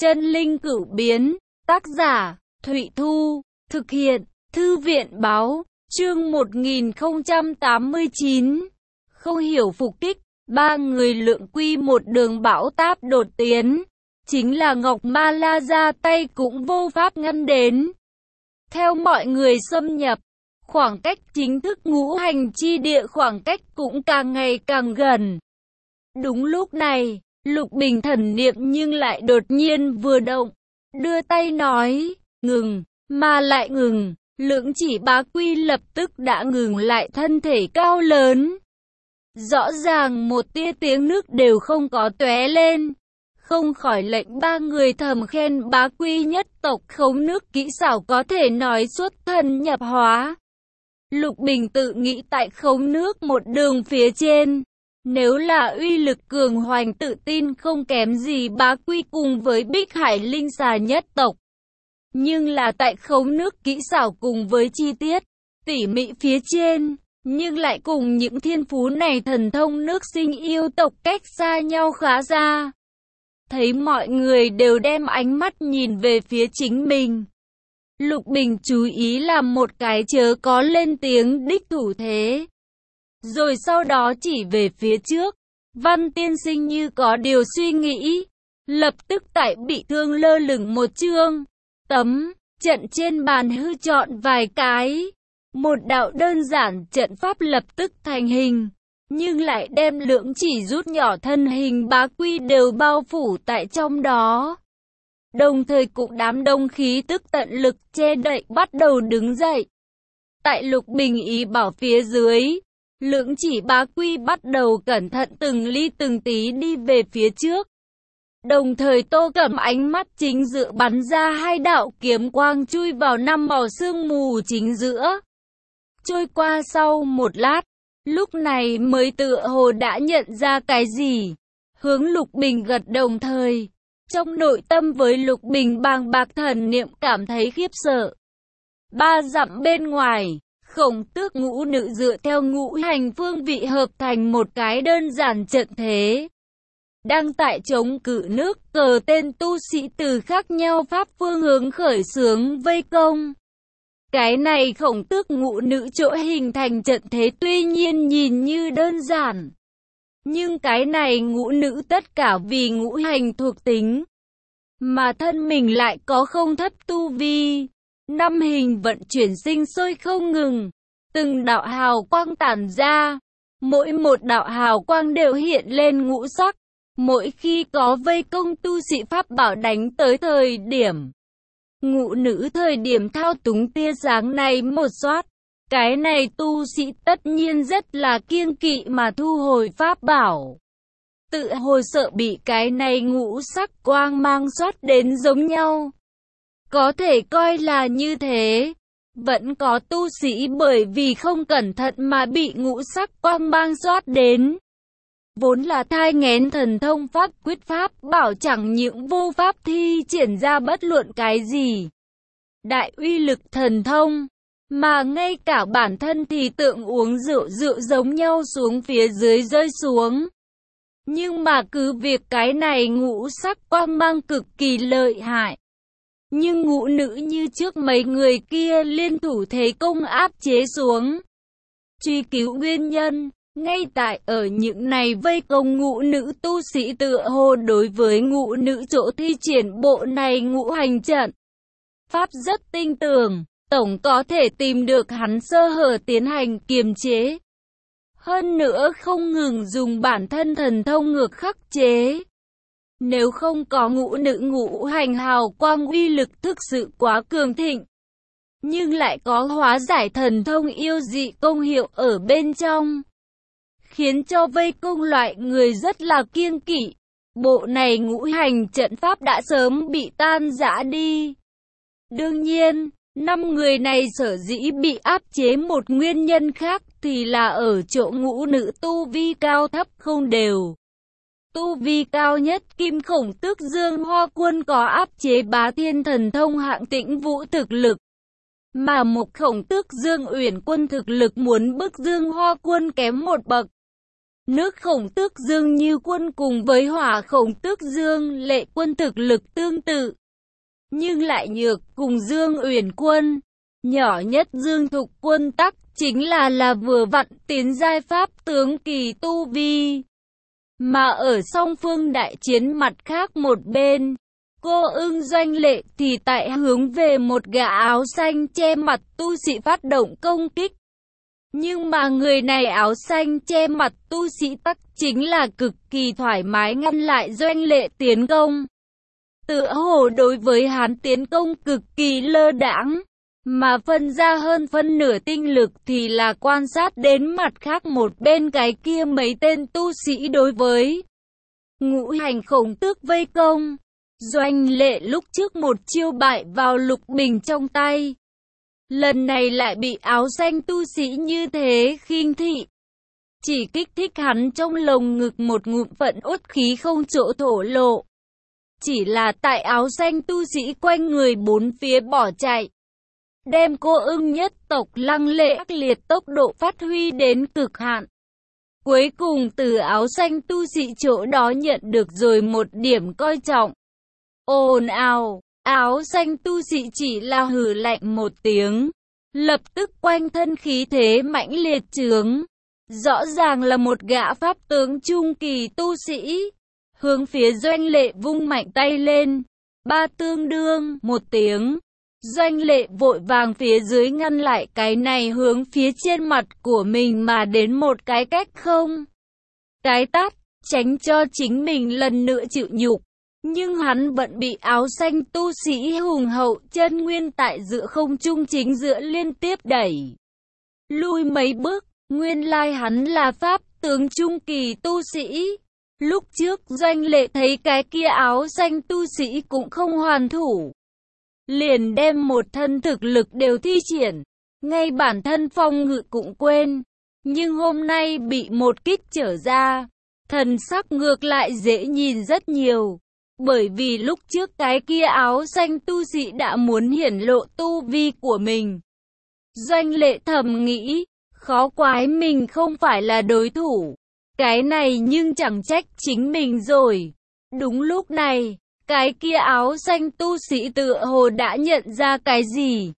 Chân linh cửu biến, tác giả, Thụy Thu, thực hiện, Thư viện Báo, chương 1089. Không hiểu phục kích, ba người Lượng Quy một đường bão táp đột tiến. Chính là Ngọc Ma La ra tay cũng vô pháp ngăn đến. Theo mọi người xâm nhập, khoảng cách chính thức ngũ hành chi địa khoảng cách cũng càng ngày càng gần. Đúng lúc này, Lục Bình thần niệm nhưng lại đột nhiên vừa động, đưa tay nói, ngừng, mà lại ngừng. Lưỡng Chỉ Bá Quy lập tức đã ngừng lại, thân thể cao lớn. Rõ ràng một tia tiếng nước đều không có tóe lên. Không khỏi lệnh ba người thầm khen Bá Quy nhất tộc khống nước kỹ xảo có thể nói xuất thần nhập hóa. Lục Bình tự nghĩ tại khống nước một đường phía trên, nếu là uy lực cường hoành tự tin không kém gì Bá Quy cùng với Bích Hải Linh Xà nhất tộc. Nhưng là tại khống nước kỹ xảo cùng với chi tiết, tỉ mỉ phía trên, nhưng lại cùng những thiên phú này thần thông nước sinh yêu tộc cách xa nhau khá xa. Thấy mọi người đều đem ánh mắt nhìn về phía chính mình, Lục Bình chú ý làm một cái chớ có lên tiếng đích thủ thế. Rồi sau đó chỉ về phía trước, Văn tiên sinh như có điều suy nghĩ, lập tức tại bị thương lơ lửng một chương tấm trận trên bàn hư chọn vài cái. Một đạo đơn giản trận pháp lập tức thành hình, nhưng lại đem Lưỡng Chỉ rút nhỏ thân hình Bá Quy đều bao phủ tại trong đó. Đồng thời cũng đám đông khí tức tận lực che đậy bắt đầu đứng dậy. Tại Lục Bình ý bảo phía dưới, Lưỡng Chỉ Bá Quy bắt đầu cẩn thận từng ly từng tí đi về phía trước. Đồng thời Tô Cẩm ánh mắt chính giữa bắn ra hai đạo kiếm quang chui vào năm màu sương mù chính giữa. Trôi qua sau một lát, lúc này mới tựa hồ đã nhận ra cái gì. Hướng Lục Bình gật đồng thời. Trong nội tâm với Lục Bình bàng bạc thần niệm cảm thấy khiếp sợ. 3 dặm bên ngoài, Khổng Tước ngũ nữ dựa theo ngũ hành phương vị hợp thành một cái đơn giản trận thế. Đang tại chống cự nước cờ tên tu sĩ từ khác nhau pháp phương hướng khởi xướng vây công. Cái này Khổng Tước ngũ nữ chỗ hình thành trận thế tuy nhiên nhìn như đơn giản. Nhưng cái này ngũ nữ tất cả vì ngũ hành thuộc tính. Mà thân mình lại có không thấp tu vi. Năm hình vận chuyển sinh sôi không ngừng. Từng đạo hào quang tản ra. Mỗi một đạo hào quang đều hiện lên ngũ sắc. Mỗi khi có vây công tu sĩ pháp bảo đánh tới thời điểm, ngũ nữ thời điểm thao túng tia sáng này một xoát, cái này tu sĩ tất nhiên rất là kiêng kỵ mà thu hồi pháp bảo. Tự hồi sợ bị cái này ngũ sắc quang mang xoát đến giống nhau. Có thể coi là như thế. Vẫn có tu sĩ bởi vì không cẩn thận mà bị ngũ sắc quang mang xoát đến. Vốn là thai nghén thần thông pháp quyết pháp bảo chẳng những vô pháp thi triển ra bất luận cái gì. Đại uy lực thần thông, mà ngay cả bản thân thì tượng uống rượu giống nhau xuống phía dưới rơi xuống. Nhưng mà cứ việc cái này ngũ sắc quang mang cực kỳ lợi hại. Nhưng ngũ nữ như trước mấy người kia liên thủ thế công áp chế xuống. Truy cứu nguyên nhân. Ngay tại ở những này vây công ngũ nữ tu sĩ tựa hồ đối với ngũ nữ chỗ thi triển bộ này ngũ hành trận pháp rất tinh tường, tổng có thể tìm được hắn sơ hở tiến hành kiềm chế. Hơn nữa không ngừng dùng bản thân thần thông ngược khắc chế. Nếu không có ngũ nữ ngũ hành hào quang uy lực thực sự quá cường thịnh, nhưng lại có hóa giải thần thông yêu dị công hiệu ở bên trong, khiến cho vây công loại người rất là kiêng kỵ. Bộ này ngũ hành trận pháp đã sớm bị tan rã đi. Đương nhiên, 5 người này sở dĩ bị áp chế một nguyên nhân khác thì là ở chỗ ngũ nữ tu vi cao thấp không đều. Tu vi cao nhất Kim Khổng Tước Dương Hoa Quân có áp chế bá thiên thần thông hạng Tĩnh Vũ thực lực. Mà một Khổng Tước Dương Uyển Quân thực lực muốn bức Dương Hoa Quân kém một bậc. Nước Khổng Tước Dương Như Quân cùng với Hỏa Khổng Tước Dương Lệ Quân thực lực tương tự, nhưng lại nhược cùng Dương Uyển Quân. Nhỏ nhất Dương Thục Quân tắc chính là vừa vặn tiến giai pháp tướng kỳ tu vi. Mà ở song phương đại chiến mặt khác một bên, Cô Ưng Doanh Lệ thì tại hướng về một gã áo xanh che mặt tu sĩ phát động công kích. Nhưng mà người này áo xanh che mặt tu sĩ tắc chính là cực kỳ thoải mái ngăn lại Doanh Lệ tiến công. Tựa hồ đối với hắn tiến công cực kỳ lơ đãng, mà phân ra hơn phân nửa tinh lực thì là quan sát đến mặt khác một bên cái kia mấy tên tu sĩ đối với Ngũ Hành Khổng Tước vây công. Doanh Lệ lúc trước một chiêu bại vào Lục Bình trong tay, lần này lại bị áo xanh tu sĩ như thế khinh thị, chỉ kích thích hắn trong lồng ngực một ngụm phận uất khí không chỗ thổ lộ. Chỉ là tại áo xanh tu sĩ quanh người bốn phía bỏ chạy, đem Cô Ưng nhất tộc Lăng Lệ ác liệt tốc độ phát huy đến cực hạn. Cuối cùng từ áo xanh tu sĩ chỗ đó nhận được rồi một điểm coi trọng. Ồn ào, áo xanh tu sĩ chỉ là hừ lạnh một tiếng, lập tức quanh thân khí thế mãnh liệt trướng. Rõ ràng là một gã pháp tướng trung kỳ tu sĩ, hướng phía Doanh Lệ vung mạnh tay lên. Ba tương đương, một tiếng. Doanh Lệ vội vàng phía dưới ngăn lại cái này hướng phía trên mặt của mình mà đến một cái cách không. Cái tát, tránh cho chính mình lần nữa chịu nhục. Nhưng hắn vẫn bị áo xanh tu sĩ hùng hậu chân nguyên tại giữa không trung chính giữa liên tiếp đẩy lui mấy bước. Nguyên lai hắn là pháp tướng trung kỳ tu sĩ. Lúc trước Doanh Lệ thấy cái kia áo xanh tu sĩ cũng không hoàn thủ, liền đem một thân thực lực đều thi triển, ngay bản thân phòng ngự cũng quên. Nhưng hôm nay bị một kích trở ra, thần sắc ngược lại dễ nhìn rất nhiều. Bởi vì lúc trước cái kia áo xanh tu sĩ đã muốn hiển lộ tu vi của mình. Doanh Lệ thầm nghĩ, khó quái mình không phải là đối thủ. Cái này nhưng chẳng trách chính mình rồi. Đúng lúc này, cái kia áo xanh tu sĩ tựa hồ đã nhận ra cái gì.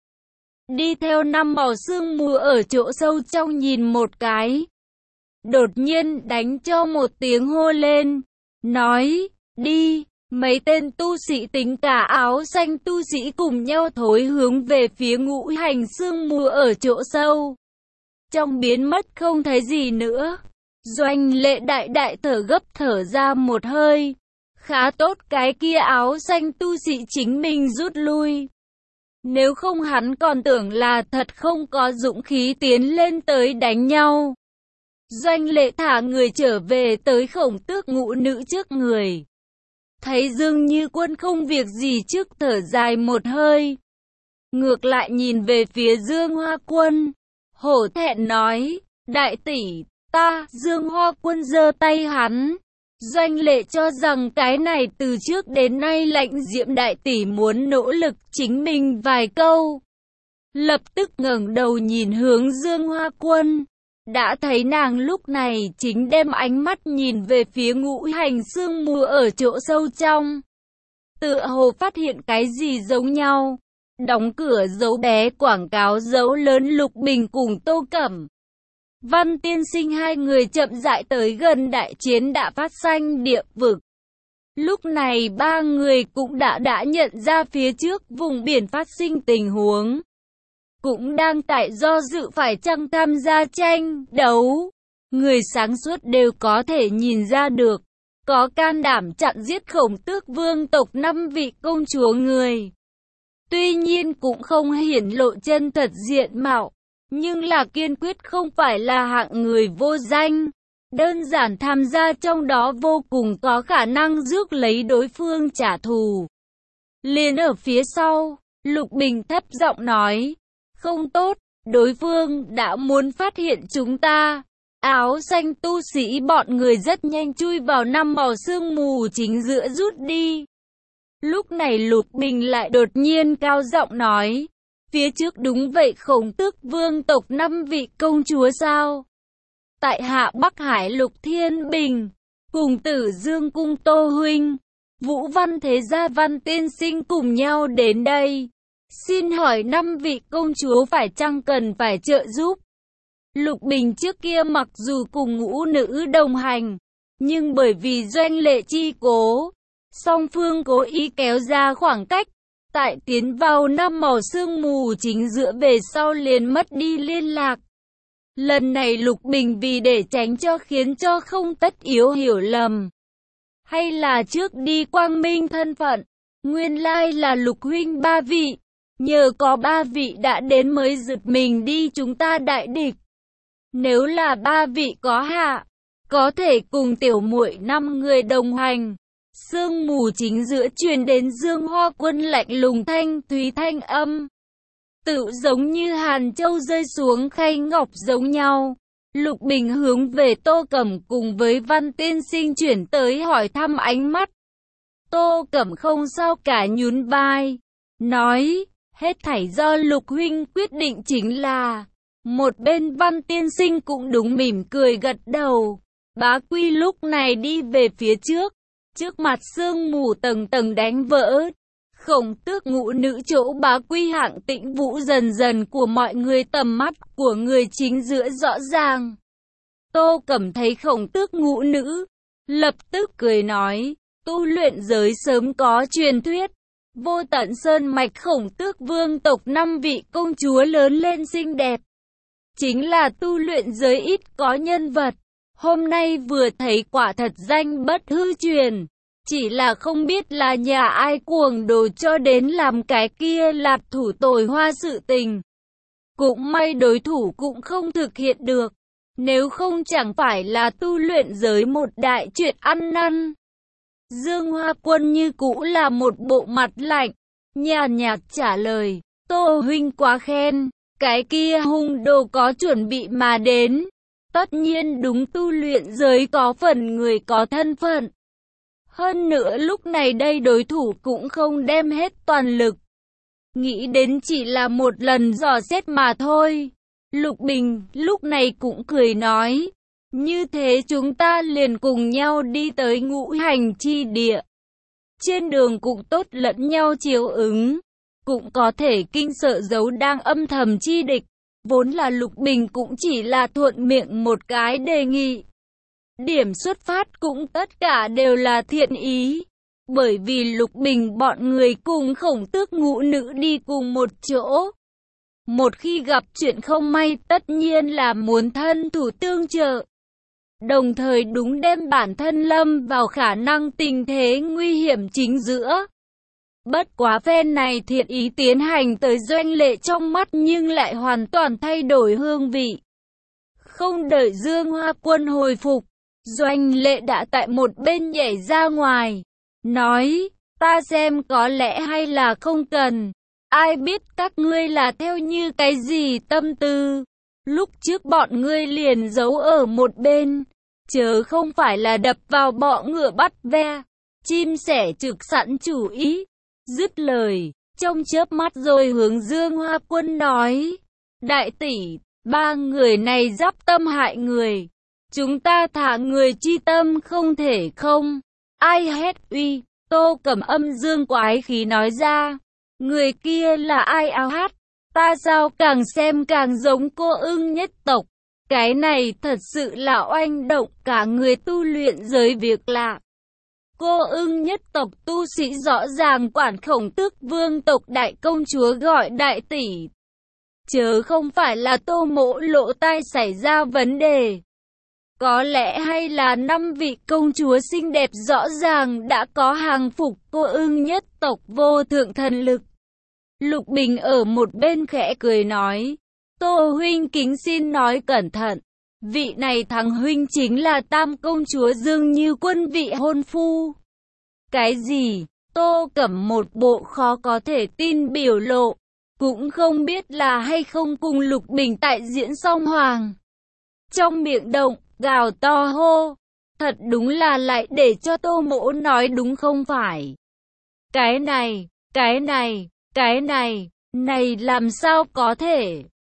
Đi theo năm màu sương mù ở chỗ sâu trong nhìn một cái. Đột nhiên đánh cho một tiếng hô lên, nói, đi. Mấy tên tu sĩ tính cả áo xanh tu sĩ cùng nhau thối hướng về phía Ngũ Hành sương mù ở chỗ sâu. Trong biến mất không thấy gì nữa. Doanh Lệ đại đại thở gấp thở ra một hơi. Khá tốt cái kia áo xanh tu sĩ chính mình rút lui. Nếu không hắn còn tưởng là thật không có dũng khí tiến lên tới đánh nhau. Doanh Lệ thả người trở về tới Khổng Tước ngũ nữ trước người. Thấy Dương Như Quân không việc gì trước thở dài một hơi. Ngược lại nhìn về phía Dương Hoa Quân. Hổ thẹn nói, đại tỷ, ta, Dương Hoa Quân giơ tay hắn. Doanh Lệ cho rằng cái này từ trước đến nay Lãnh Diệm đại tỷ muốn nỗ lực chính mình vài câu. Lập tức ngẩng đầu nhìn hướng Dương Hoa Quân. Đã thấy nàng lúc này chính đem ánh mắt nhìn về phía Ngũ Hành sương mù ở chỗ sâu trong. Tựa hồ phát hiện cái gì giống nhau. Đóng cửa dấu bé quảng cáo dấu lớn Lục Bình cùng Tô Cẩm Văn tiên sinh hai người chậm rãi tới gần đại chiến đã phát sinh địa vực. Lúc này ba người cũng đã nhận ra phía trước vùng biển phát sinh tình huống. Cũng đang tại do dự phải chăng tham gia tranh đấu. Người sáng suốt đều có thể nhìn ra được. Có can đảm chặn giết Khổng Tước vương tộc 5 vị công chúa người. Tuy nhiên cũng không hiển lộ chân thật diện mạo. Nhưng là kiên quyết không phải là hạng người vô danh. Đơn giản tham gia trong đó vô cùng có khả năng rước lấy đối phương trả thù. Liền ở phía sau, Lục Bình thấp giọng nói. Không tốt, đối phương đã muốn phát hiện chúng ta. Áo xanh tu sĩ bọn người rất nhanh chui vào năm màu sương mù chính giữa rút đi. Lúc này Lục Bình lại đột nhiên cao giọng nói. Phía trước đúng vậy Khổng Tước vương tộc 5 vị công chúa sao? tại hạ Bắc Hải Lục Thiên Bình, cùng Tử Dương Cung Tô huynh, Vũ Văn Thế Gia Văn tiên sinh cùng nhau đến đây. Xin hỏi 5 vị công chúa phải chăng cần phải trợ giúp? Lục Bình trước kia mặc dù cùng ngũ nữ đồng hành, nhưng bởi vì Doanh Lệ chi cố, song phương cố ý kéo ra khoảng cách. Tại tiến vào năm màu sương mù chính giữa về sau liền mất đi liên lạc. Lần này Lục Bình vì để tránh cho khiến cho không tất yếu hiểu lầm, hay là trước đi quang minh thân phận, nguyên lai là Lục huynh 3 vị, nhờ có 3 vị đã đến mới giật mình đi chúng ta đại địch. Nếu là 3 vị có hạ, có thể cùng tiểu muội 5 người đồng hành. Sương mù chính giữa truyền đến Dương Hoa Quân lạnh lùng thanh thúy thanh âm, tự giống như hàn châu rơi xuống khay ngọc giống nhau. Lục Bình hướng về Tô Cẩm cùng với Văn tiên sinh chuyển tới hỏi thăm ánh mắt. Tô Cẩm không sao cả nhún vai, nói, hết thảy do Lục huynh quyết định chính là. Một bên Văn tiên sinh cũng đúng mỉm cười gật đầu. Bá Quy lúc này đi về phía trước. Trước mặt sương mù tầng tầng đánh vỡ, Khổng Tước ngũ nữ chỗ Bá Quy Hạng Tĩnh Vũ dần dần của mọi người tầm mắt của người chính giữa rõ ràng. Tô Cẩm thấy Khổng Tước ngũ nữ, lập tức cười nói, tu luyện giới sớm có truyền thuyết, vô tận sơn mạch Khổng Tước vương tộc 5 vị công chúa lớn lên xinh đẹp. Chính là tu luyện giới ít có nhân vật. Hôm nay vừa thấy quả thật danh bất hư truyền, chỉ là không biết là nhà ai cuồng đồ cho đến làm cái kia lạt thủ tồi hoa sự tình. Cũng may đối thủ cũng không thực hiện được, nếu không chẳng phải là tu luyện giới một đại chuyện ăn năn. Dương Hoa Quân như cũ là một bộ mặt lạnh, nhàn nhạt trả lời, Tô huynh quá khen, cái kia hung đồ có chuẩn bị mà đến. Tất nhiên đúng tu luyện giới có phần người có thân phận. Hơn nữa lúc này đây đối thủ cũng không đem hết toàn lực. Nghĩ đến chỉ là một lần dò xét mà thôi. Lục Bình lúc này cũng cười nói. Như thế chúng ta liền cùng nhau đi tới ngũ hành chi địa. Trên đường cũng tốt lẫn nhau chiếu ứng. Cũng có thể kinh sợ dấu đang âm thầm chi địch. Vốn là Lục Bình cũng chỉ là thuận miệng một cái đề nghị. Điểm xuất phát cũng tất cả đều là thiện ý. Bởi vì Lục Bình bọn người cùng Khổng Tước ngũ nữ đi cùng một chỗ. Một khi gặp chuyện không may tất nhiên là muốn thân thủ tương trợ. Đồng thời đúng đem bản thân lâm vào khả năng tình thế nguy hiểm chính giữa. Bất quá phen này thiện ý tiến hành tới Doanh Lệ trong mắt nhưng lại hoàn toàn thay đổi hương vị. Không đợi Dương Hoa Quân hồi phục, Doanh Lệ đã tại một bên nhảy ra ngoài, nói, ta xem có lẽ hay là không cần, ai biết các ngươi là theo như cái gì tâm tư. Lúc trước bọn ngươi liền giấu ở một bên, chớ không phải là đập vào bọ ngựa bắt ve, chim sẻ trực sẵn chủ ý. Dứt lời, trong chớp mắt rồi hướng Dương Hoa Quân nói, đại tỷ, 3 người này giáp tâm hại người, chúng ta thả người chi tâm không thể không. Ai hét uy, Tô Cẩm âm dương quái khí nói ra, người kia là ai áo hát, ta sao càng xem càng giống cô ưng nhất tộc. Cái này thật sự là oanh động cả người tu luyện giới việc lạ. Cô ưng nhất tộc tu sĩ rõ ràng quản Khổng Tước vương tộc đại công chúa gọi đại tỷ. Chớ không phải là Tô Mỗ lỗ tai xảy ra vấn đề. Có lẽ hay là 5 vị công chúa xinh đẹp rõ ràng đã có hàng phục cô ưng nhất tộc vô thượng thần lực. Lục Bình ở một bên khẽ cười nói, Tô huynh kính xin nói cẩn thận. Vị này thằng huynh chính là Tam công chúa Dương Như Quân vị hôn phu. Cái gì? Tô Cẩm một bộ khó có thể tin biểu lộ, cũng không biết là hay không cùng Lục Bình tại diễn song hoàng. Trong miệng động, gào to hô, thật đúng là lại để cho Tô Mỗ nói đúng không phải. Cái này, này làm sao có thể?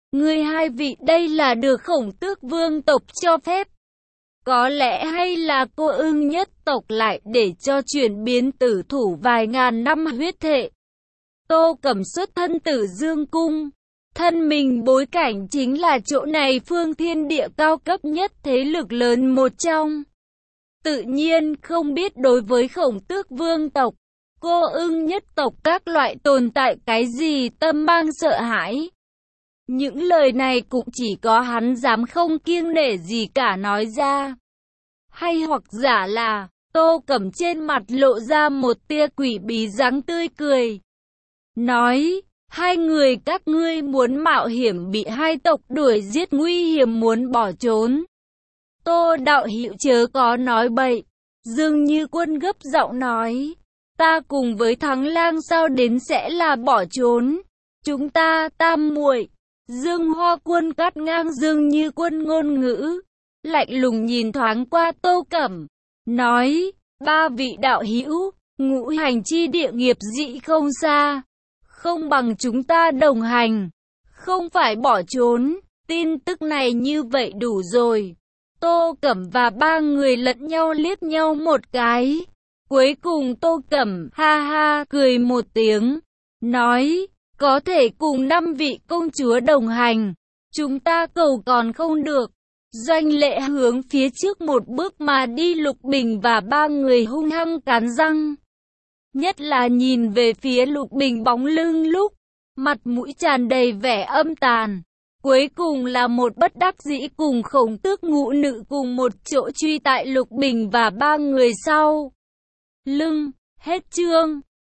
Ngươi hai vị đây là được Khổng Tước vương tộc cho phép. Có lẽ hay là cô Ưng nhất tộc lại để cho chuyển biến tử thủ vài ngàn năm huyết thệ. Tô Cẩm xuất thân Tử Dương Cung. Thân mình bối cảnh chính là chỗ này phương thiên địa cao cấp nhất thế lực lớn một trong. Tự nhiên không biết đối với Khổng Tước vương tộc, cô Ưng nhất tộc các loại tồn tại cái gì tâm mang sợ hãi. Những lời này cũng chỉ có hắn dám không kiêng nể gì cả nói ra. Hay hoặc giả là, Tô Cẩm trên mặt lộ ra một tia quỷ bí dáng tươi cười. Nói, hai người các ngươi muốn mạo hiểm bị hai tộc đuổi giết nguy hiểm muốn bỏ trốn. Tô đạo hữu chớ có nói bậy. Dương Như Quân gấp giọng nói, ta cùng với Thắng Lang sao đến sẽ là bỏ trốn. Chúng ta tam muội. Dương Hoa Quân cắt ngang Dương Như Quân ngôn ngữ, lạnh lùng nhìn thoáng qua Tô Cẩm, nói, ba vị đạo hữu, ngũ hành chi địa nghiệp dị không xa, không bằng chúng ta đồng hành, không phải bỏ trốn, tin tức này như vậy đủ rồi. Tô Cẩm và ba người lẫn nhau liếc nhau một cái, cuối cùng Tô Cẩm ha ha cười một tiếng, nói, có thể cùng 5 vị công chúa đồng hành, chúng ta cầu còn không được. Doanh Lệ hướng phía trước một bước mà đi, Lục Bình và ba người hung hăng cắn răng. Nhất là nhìn về phía Lục Bình bóng lưng lúc, mặt mũi tràn đầy vẻ âm tàn. Cuối cùng là một bất đắc dĩ cùng Khổng Tước ngũ nữ cùng một chỗ truy tại Lục Bình và ba người sau. Lưng, hết chương.